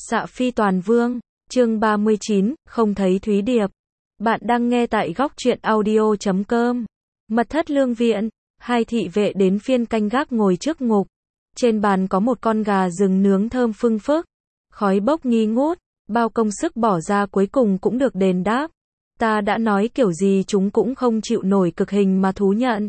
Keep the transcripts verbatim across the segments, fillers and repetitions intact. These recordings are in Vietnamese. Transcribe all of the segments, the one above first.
Xạ Phi Toàn Vương, chương ba mươi chín, không thấy Thúy Điệp. Bạn đang nghe tại góc truyện audio chấm com. Mật thất lương viện, hai thị vệ đến phiên canh gác ngồi trước ngục. Trên bàn có một con gà rừng nướng thơm phưng phức, khói bốc nghi ngút, bao công sức bỏ ra cuối cùng cũng được đền đáp. Ta đã nói kiểu gì chúng cũng không chịu nổi cực hình mà thú nhận.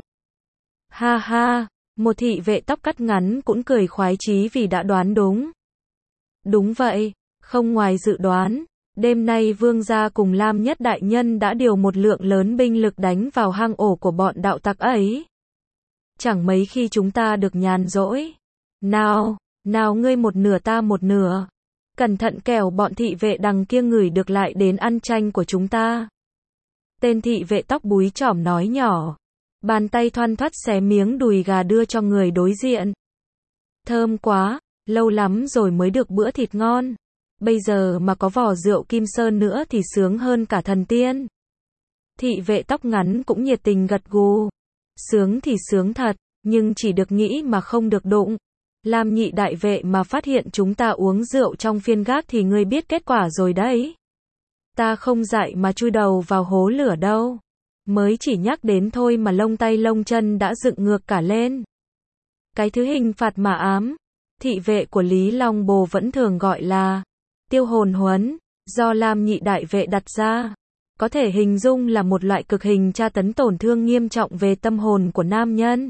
Ha ha, một thị vệ tóc cắt ngắn cũng cười khoái chí vì đã đoán đúng. Đúng vậy, không ngoài dự đoán, đêm nay vương gia cùng Lam Nhất đại nhân đã điều một lượng lớn binh lực đánh vào hang ổ của bọn đạo tặc ấy. Chẳng mấy khi chúng ta được nhàn rỗi. Nào, nào ngươi một nửa ta một nửa. Cẩn thận kẻo bọn thị vệ đằng kia ngửi được lại đến ăn tranh của chúng ta. Tên thị vệ tóc búi chỏm nói nhỏ. Bàn tay thoăn thoắt xé miếng đùi gà đưa cho người đối diện. Thơm quá, lâu lắm rồi mới được bữa thịt ngon. Bây giờ mà có vò rượu Kim Sơn nữa thì sướng hơn cả thần tiên. Thị vệ tóc ngắn cũng nhiệt tình gật gù. Sướng thì sướng thật, nhưng chỉ được nghĩ mà không được đụng. Lam Nhị đại vệ mà phát hiện chúng ta uống rượu trong phiên gác thì ngươi biết kết quả rồi đấy. Ta không dạy mà chui đầu vào hố lửa đâu. Mới chỉ nhắc đến thôi mà lông tay lông chân đã dựng ngược cả lên. Cái thứ hình phạt mà ám, thị vệ của Lý Long Bồ vẫn thường gọi là tiêu hồn huấn, do Lam Nhị đại vệ đặt ra. Có thể hình dung là một loại cực hình tra tấn tổn thương nghiêm trọng về tâm hồn của nam nhân.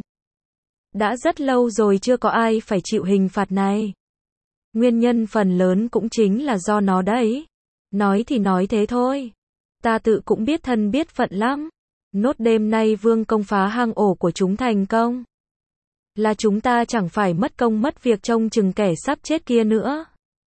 Đã rất lâu rồi chưa có ai phải chịu hình phạt này. Nguyên nhân phần lớn cũng chính là do nó đấy. Nói thì nói thế thôi. Ta tự cũng biết thân biết phận lắm. Nốt đêm nay vương công phá hang ổ của chúng thành công. Là chúng ta chẳng phải mất công mất việc trông chừng kẻ sắp chết kia nữa.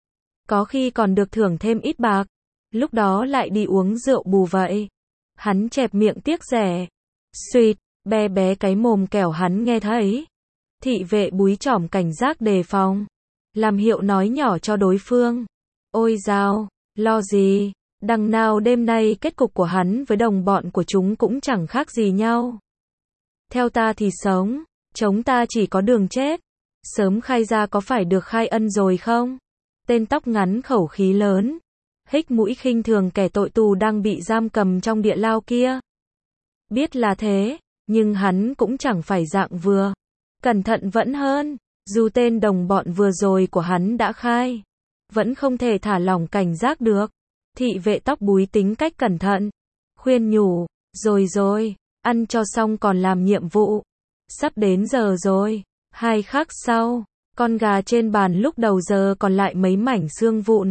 Có khi còn được thưởng thêm ít bạc. Lúc đó lại đi uống rượu bù vậy. Hắn chẹp miệng tiếc rẻ. Suýt, bé bé cái mồm kẻo hắn nghe thấy. Thị vệ búi chỏm cảnh giác đề phòng. Làm hiệu nói nhỏ cho đối phương. Ôi dao, lo gì, đằng nào đêm nay kết cục của hắn với đồng bọn của chúng cũng chẳng khác gì nhau. Theo ta thì sống, chống ta chỉ có đường chết. Sớm khai ra có phải được khai ân rồi không? Tên tóc ngắn khẩu khí lớn. Hích mũi khinh thường kẻ tội tù đang bị giam cầm trong địa lao kia. Biết là thế, nhưng hắn cũng chẳng phải dạng vừa. Cẩn thận vẫn hơn, dù tên đồng bọn vừa rồi của hắn đã khai. Vẫn không thể thả lỏng cảnh giác được. Thị vệ tóc búi tính cách cẩn thận. Khuyên nhủ, rồi rồi, ăn cho xong còn làm nhiệm vụ. Sắp đến giờ rồi, hai khắc sau, con gà trên bàn lúc đầu giờ còn lại mấy mảnh xương vụn.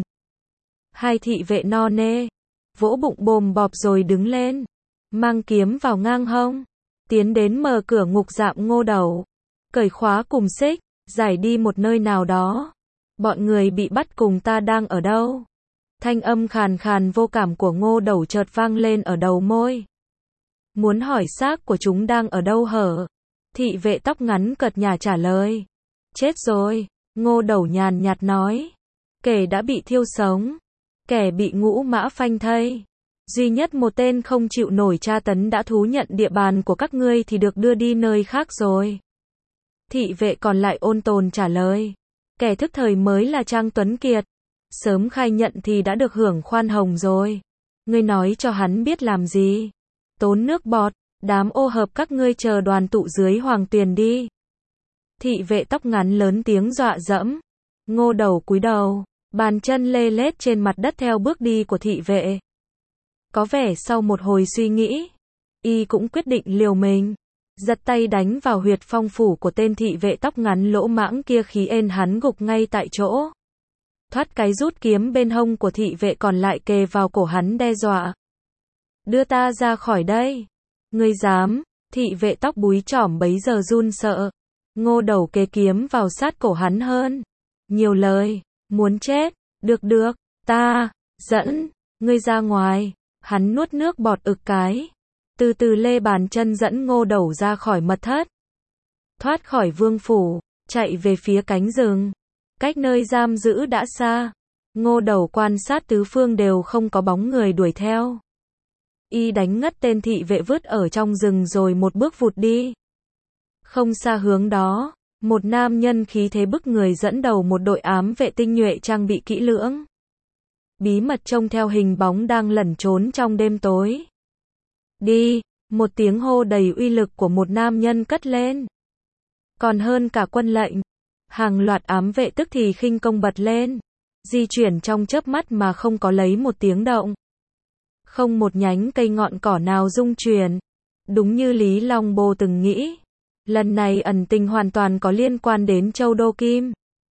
Hai thị vệ no nê, vỗ bụng bồm bọp rồi đứng lên. Mang kiếm vào ngang hông, tiến đến mở cửa ngục giam Ngô Đầu. Cởi khóa cùng xích, giải đi một nơi nào đó. Bọn người bị bắt cùng ta đang ở đâu? Thanh âm khàn khàn vô cảm của Ngô Đầu chợt vang lên ở đầu môi. Muốn hỏi xác của chúng đang ở đâu hở? Thị vệ tóc ngắn cợt nhả trả lời. Chết rồi, Ngô Đầu nhàn nhạt nói. Kẻ đã bị thiêu sống, kẻ bị ngũ mã phanh thây. Duy nhất một tên không chịu nổi tra tấn đã thú nhận địa bàn của các ngươi thì được đưa đi nơi khác rồi. Thị vệ còn lại ôn tồn trả lời. Kẻ thức thời mới là Trang Tuấn Kiệt. Sớm khai nhận thì đã được hưởng khoan hồng rồi. Ngươi nói cho hắn biết làm gì? Tốn nước bọt, đám ô hợp các ngươi chờ đoàn tụ dưới hoàng tuyền đi. Thị vệ tóc ngắn lớn tiếng dọa dẫm. Ngô Đầu cúi đầu, bàn chân lê lết trên mặt đất theo bước đi của thị vệ. Có vẻ sau một hồi suy nghĩ, y cũng quyết định liều mình. Giật tay đánh vào huyệt phong phủ của tên thị vệ tóc ngắn lỗ mãng kia khí ên hắn gục ngay tại chỗ. Thoát cái rút kiếm bên hông của thị vệ còn lại kề vào cổ hắn đe dọa. Đưa ta ra khỏi đây. Ngươi dám, thị vệ tóc búi chỏm bấy giờ run sợ. Ngô Đầu kề kiếm vào sát cổ hắn hơn. Nhiều lời, muốn chết, được được, ta, dẫn, ngươi ra ngoài. Hắn nuốt nước bọt ực cái. Từ từ lê bàn chân dẫn Ngô Đầu ra khỏi mật thất. Thoát khỏi vương phủ, chạy về phía cánh rừng. Cách nơi giam giữ đã xa. Ngô Đầu quan sát tứ phương đều không có bóng người đuổi theo. Y đánh ngất tên thị vệ vứt ở trong rừng rồi một bước vụt đi. Không xa hướng đó, một nam nhân khí thế bức người dẫn đầu một đội ám vệ tinh nhuệ trang bị kỹ lưỡng. bí mật trông theo hình bóng đang lẩn trốn trong đêm tối. Đi, một tiếng hô đầy uy lực của một nam nhân cất lên. Còn hơn cả quân lệnh, hàng loạt ám vệ tức thì khinh công bật lên, di chuyển trong chớp mắt mà không có lấy một tiếng động. Không một nhánh cây ngọn cỏ nào rung chuyển. Đúng như Lý Long Bồ từng nghĩ, lần này ẩn tình hoàn toàn có liên quan đến Châu Đô Kim.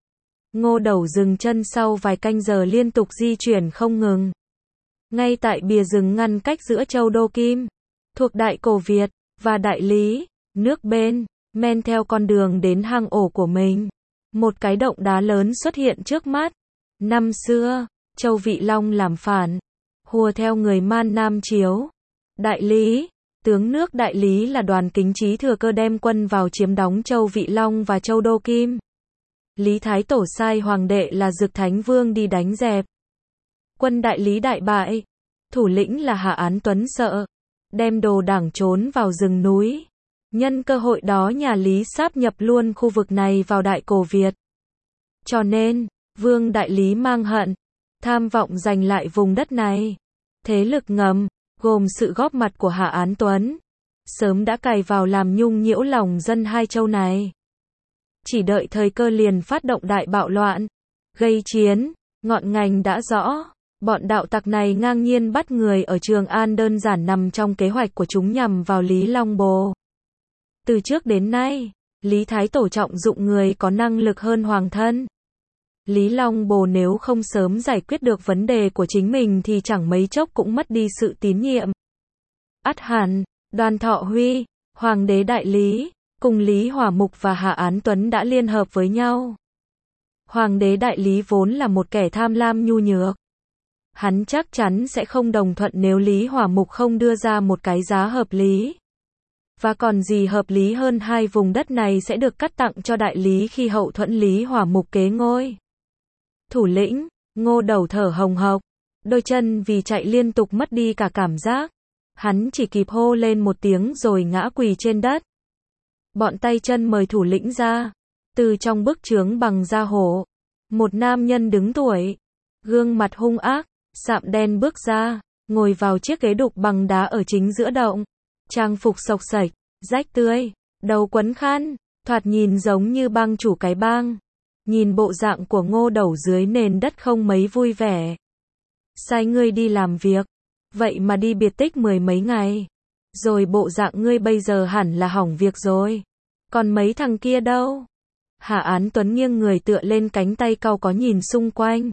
Ngô Đẩu dừng chân sau vài canh giờ liên tục di chuyển không ngừng. Ngay tại bìa rừng ngăn cách giữa Châu Đô Kim, thuộc Đại Cổ Việt, và Đại Lý, nước bên, men theo con đường đến hang ổ của mình. Một cái động đá lớn xuất hiện trước mắt. Năm xưa, Châu Vị Long làm phản, hùa theo người Man Nam Chiếu. Đại Lý, tướng nước Đại Lý là Đoàn Kính Chí thừa cơ đem quân vào chiếm đóng Châu Vị Long và Châu Đô Kim. Lý Thái Tổ sai hoàng đệ là Dực Thánh Vương đi đánh dẹp. Quân Đại Lý đại bại, thủ lĩnh là Hạ Án Tuấn sợ, đem đồ đảng trốn vào rừng núi. Nhân cơ hội đó nhà Lý sáp nhập luôn khu vực này vào Đại Cổ Việt. Cho nên, Vương Đại Lý mang hận, tham vọng giành lại vùng đất này. Thế lực ngầm, gồm sự góp mặt của Hạ Án Tuấn, sớm đã cày vào làm nhung nhiễu lòng dân hai châu này. Chỉ đợi thời cơ liền phát động đại bạo loạn, gây chiến, ngọn ngành đã rõ. Bọn đạo tặc này ngang nhiên bắt người ở Trường An đơn giản nằm trong kế hoạch của chúng nhằm vào Lý Long Bồ. Từ trước đến nay, Lý Thái Tổ trọng dụng người có năng lực hơn hoàng thân. Lý Long Bồ nếu không sớm giải quyết được vấn đề của chính mình thì chẳng mấy chốc cũng mất đi sự tín nhiệm. Ắt hẳn, Đoàn Thọ Huy, Hoàng đế Đại Lý, cùng Lý Hỏa Mục và Hạ Án Tuấn đã liên hợp với nhau. Hoàng đế Đại Lý vốn là một kẻ tham lam nhu nhược. Hắn chắc chắn sẽ không đồng thuận nếu Lý Hỏa Mục không đưa ra một cái giá hợp lý. Và còn gì hợp lý hơn hai vùng đất này sẽ được cắt tặng cho Đại Lý khi hậu thuẫn Lý Hỏa Mục kế ngôi. Thủ lĩnh, Ngô Đẩu thở hồng hộc, đôi chân vì chạy liên tục mất đi cả cảm giác. Hắn chỉ kịp hô lên một tiếng rồi ngã quỳ trên đất. Bọn tay chân mời thủ lĩnh ra. Từ trong bức chướng bằng da hổ, một nam nhân đứng tuổi, gương mặt hung ác, sạm đen bước ra, ngồi vào chiếc ghế đục bằng đá ở chính giữa động. Trang phục xộc xệch, rách tươi, đầu quấn khăn, thoạt nhìn giống như bang chủ cái bang. Nhìn bộ dạng của Ngô Đẩu dưới nền đất không mấy vui vẻ. Sai ngươi đi làm việc, vậy mà đi biệt tích mười mấy ngày. Rồi bộ dạng ngươi bây giờ hẳn là hỏng việc rồi. Còn mấy thằng kia đâu? Hạ Án Tuấn nghiêng người tựa lên cánh tay cau có nhìn xung quanh.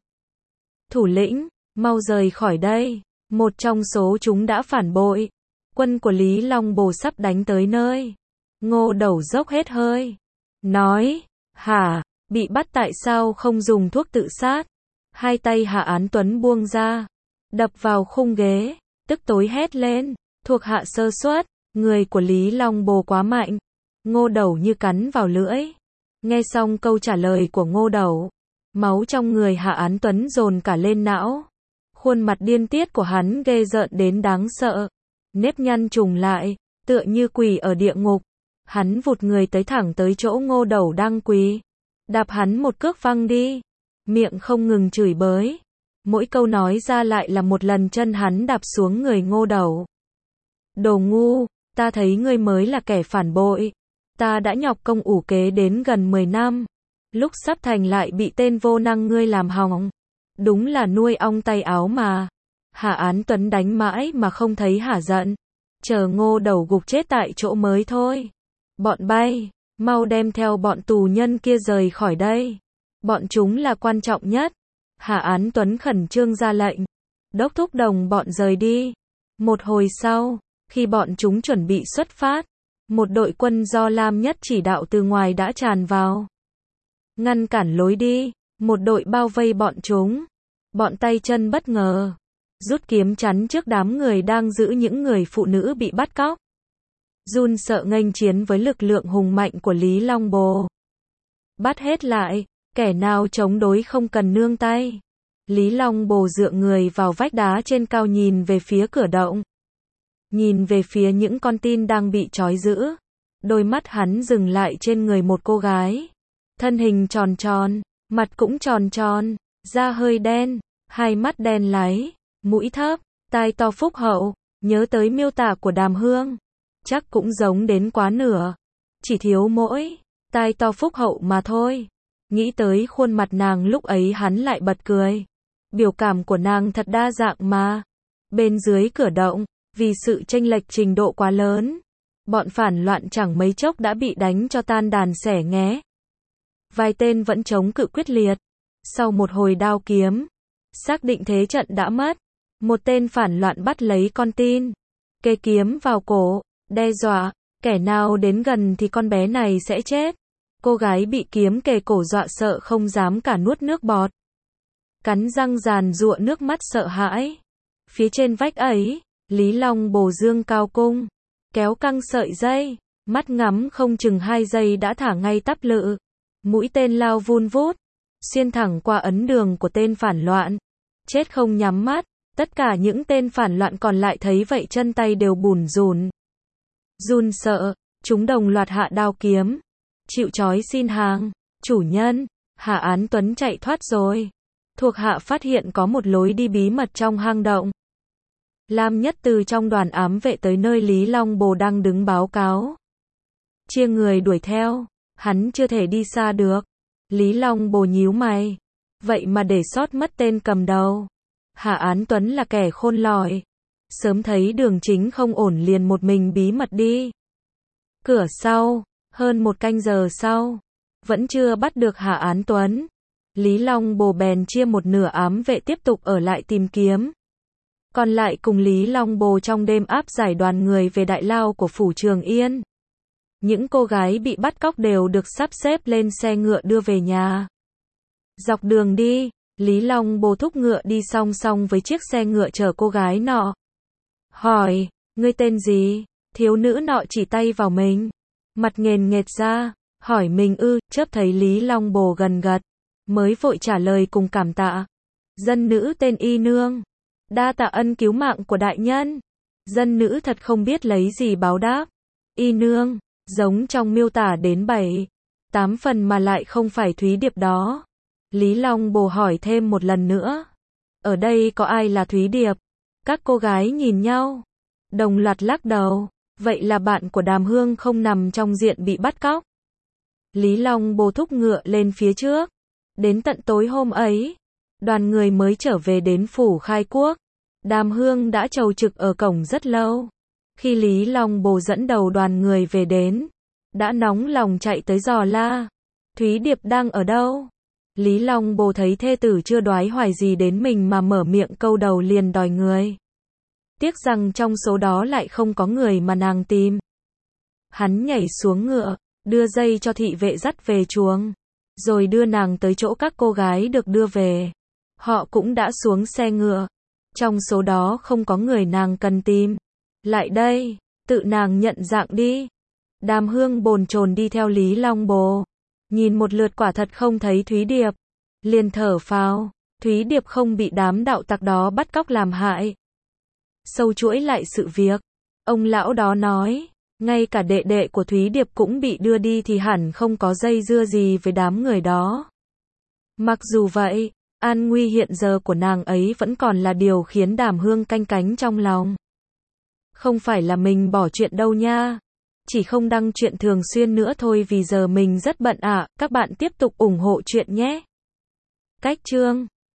Thủ lĩnh, mau rời khỏi đây. Một trong số chúng đã phản bội. Quân của Lý Long Bồ sắp đánh tới nơi. Ngô Đẩu dốc hết hơi. Nói, hả, bị bắt tại sao không dùng thuốc tự sát? Hai tay Hạ Án Tuấn buông ra, đập vào khung ghế, tức tối hét lên, thuộc hạ sơ suất, người của Lý Long Bồ quá mạnh. Ngô Đẩu như cắn vào lưỡi. Nghe xong câu trả lời của Ngô Đẩu, máu trong người Hạ Án Tuấn dồn cả lên não. Khuôn mặt điên tiết của hắn ghê rợn đến đáng sợ. Nếp nhăn trùng lại, tựa như quỳ ở địa ngục. Hắn vụt người tới thẳng tới chỗ Ngô Đẩu đang quỳ. Đạp hắn một cước văng đi. Miệng không ngừng chửi bới. Mỗi câu nói ra lại là một lần chân hắn đạp xuống người Ngô Đẩu. Đồ ngu, ta thấy ngươi mới là kẻ phản bội. Ta đã nhọc công ủ kế đến gần mười năm. Lúc sắp thành lại bị tên vô năng ngươi làm hỏng. Đúng là nuôi ong tay áo mà. Hạ Án Tuấn đánh mãi mà không thấy hả giận. Chờ Ngô Đẩu gục chết tại chỗ mới thôi. Bọn bay, mau đem theo bọn tù nhân kia rời khỏi đây. Bọn chúng là quan trọng nhất. Hạ Án Tuấn khẩn trương ra lệnh. Đốc thúc đồng bọn rời đi. Một hồi sau, khi bọn chúng chuẩn bị xuất phát, một đội quân do Lam Nhất chỉ đạo từ ngoài đã tràn vào. Ngăn cản lối đi, một đội bao vây bọn chúng. Bọn tay chân bất ngờ, rút kiếm chắn trước đám người đang giữ những người phụ nữ bị bắt cóc. Run sợ nghênh chiến với lực lượng hùng mạnh của Lý Long Bồ. Bắt hết lại, kẻ nào chống đối không cần nương tay. Lý Long Bồ dựa người vào vách đá trên cao nhìn về phía cửa động. Nhìn về phía những con tin đang bị trói giữ. Đôi mắt hắn dừng lại trên người một cô gái. Thân hình tròn tròn, mặt cũng tròn tròn, da hơi đen, hai mắt đen láy, mũi thấp, tai to phúc hậu, nhớ tới miêu tả của Đàm Hương, chắc cũng giống đến quá nửa, chỉ thiếu mỗi tai to phúc hậu mà thôi. Nghĩ tới khuôn mặt nàng lúc ấy hắn lại bật cười. Biểu cảm của nàng thật đa dạng mà. Bên dưới cửa động, vì sự chênh lệch trình độ quá lớn, bọn phản loạn chẳng mấy chốc đã bị đánh cho tan đàn xẻ nghé. Vài tên vẫn chống cự quyết liệt. Sau một hồi đao kiếm, xác định thế trận đã mất, một tên phản loạn bắt lấy con tin, kê kiếm vào cổ, đe dọa, kẻ nào đến gần thì con bé này sẽ chết. Cô gái bị kiếm kề cổ dọa sợ không dám cả nuốt nước bọt, cắn răng giàn giụa nước mắt sợ hãi. Phía trên vách ấy, Lý Long Bồ dương cao cung, kéo căng sợi dây, mắt ngắm không chừng hai giây đã thả ngay tắp lự. Mũi tên lao vun vút, xuyên thẳng qua ấn đường của tên phản loạn. Chết không nhắm mắt, tất cả những tên phản loạn còn lại thấy vậy chân tay đều bủn rủn. Run sợ, chúng đồng loạt hạ đao kiếm. Chịu trói xin hàng, chủ nhân, Hạ Án Tuấn chạy thoát rồi. Thuộc hạ phát hiện có một lối đi bí mật trong hang động. Lam Nhất từ trong đoàn ám vệ tới nơi Lý Long Bồ đang đứng báo cáo. Chia người đuổi theo, hắn chưa thể đi xa được. Lý Long Bồ nhíu mày. Vậy mà để sót mất tên cầm đầu. Hạ Án Tuấn là kẻ khôn lỏi. Sớm thấy đường chính không ổn liền một mình bí mật đi. Cửa sau, hơn một canh giờ sau, vẫn chưa bắt được Hạ Án Tuấn. Lý Long Bồ bèn chia một nửa ám vệ tiếp tục ở lại tìm kiếm. Còn lại cùng Lý Long Bồ trong đêm áp giải đoàn người về đại lao của phủ Trường Yên. Những cô gái bị bắt cóc đều được sắp xếp lên xe ngựa đưa về nhà. Dọc đường đi, Lý Long Bồ thúc ngựa đi song song với chiếc xe ngựa chở cô gái nọ. Hỏi, ngươi tên gì? Thiếu nữ nọ chỉ tay vào mình. Mặt nghền nghệt ra, hỏi mình ư, chớp thấy Lý Long Bồ gần gật, mới vội trả lời cùng cảm tạ. Dân nữ tên Y Nương. Đa tạ ân cứu mạng của đại nhân. Dân nữ thật không biết lấy gì báo đáp. Y Nương, giống trong miêu tả đến bảy, tám phần mà lại không phải Thúy Điệp đó. Lý Long Bồ hỏi thêm một lần nữa. Ở đây có ai là Thúy Điệp? Các cô gái nhìn nhau, đồng loạt lắc đầu. Vậy là bạn của Đàm Hương không nằm trong diện bị bắt cóc. Lý Long Bồ thúc ngựa lên phía trước. Đến tận tối hôm ấy, đoàn người mới trở về đến phủ Khai Quốc. Đàm Hương đã chầu trực ở cổng rất lâu. Khi Lý Long Bồ dẫn đầu đoàn người về đến, đã nóng lòng chạy tới dò la. Thúy Điệp đang ở đâu? Lý Long Bồ thấy thê tử chưa đoái hoài gì đến mình mà mở miệng câu đầu liền đòi người. Tiếc rằng trong số đó lại không có người mà nàng tìm. Hắn nhảy xuống ngựa, đưa dây cho thị vệ dắt về chuồng, rồi đưa nàng tới chỗ các cô gái được đưa về. Họ cũng đã xuống xe ngựa. Trong số đó không có người nàng cần tìm. Lại đây, tự nàng nhận dạng đi. Đàm Hương bồn chồn đi theo Lý Long Bồ. Nhìn một lượt quả thật không thấy Thúy Điệp. Liền thở phào, Thúy Điệp không bị đám đạo tặc đó bắt cóc làm hại. Sâu chuỗi lại sự việc, ông lão đó nói, ngay cả đệ đệ của Thúy Điệp cũng bị đưa đi thì hẳn không có dây dưa gì với đám người đó. Mặc dù vậy, an nguy hiện giờ của nàng ấy vẫn còn là điều khiến Đàm Hương canh cánh trong lòng. Không phải là mình bỏ chuyện đâu nha, chỉ không đăng chuyện thường xuyên nữa thôi vì giờ mình rất bận ạ, à. Các bạn tiếp tục ủng hộ chuyện nhé. Cách chương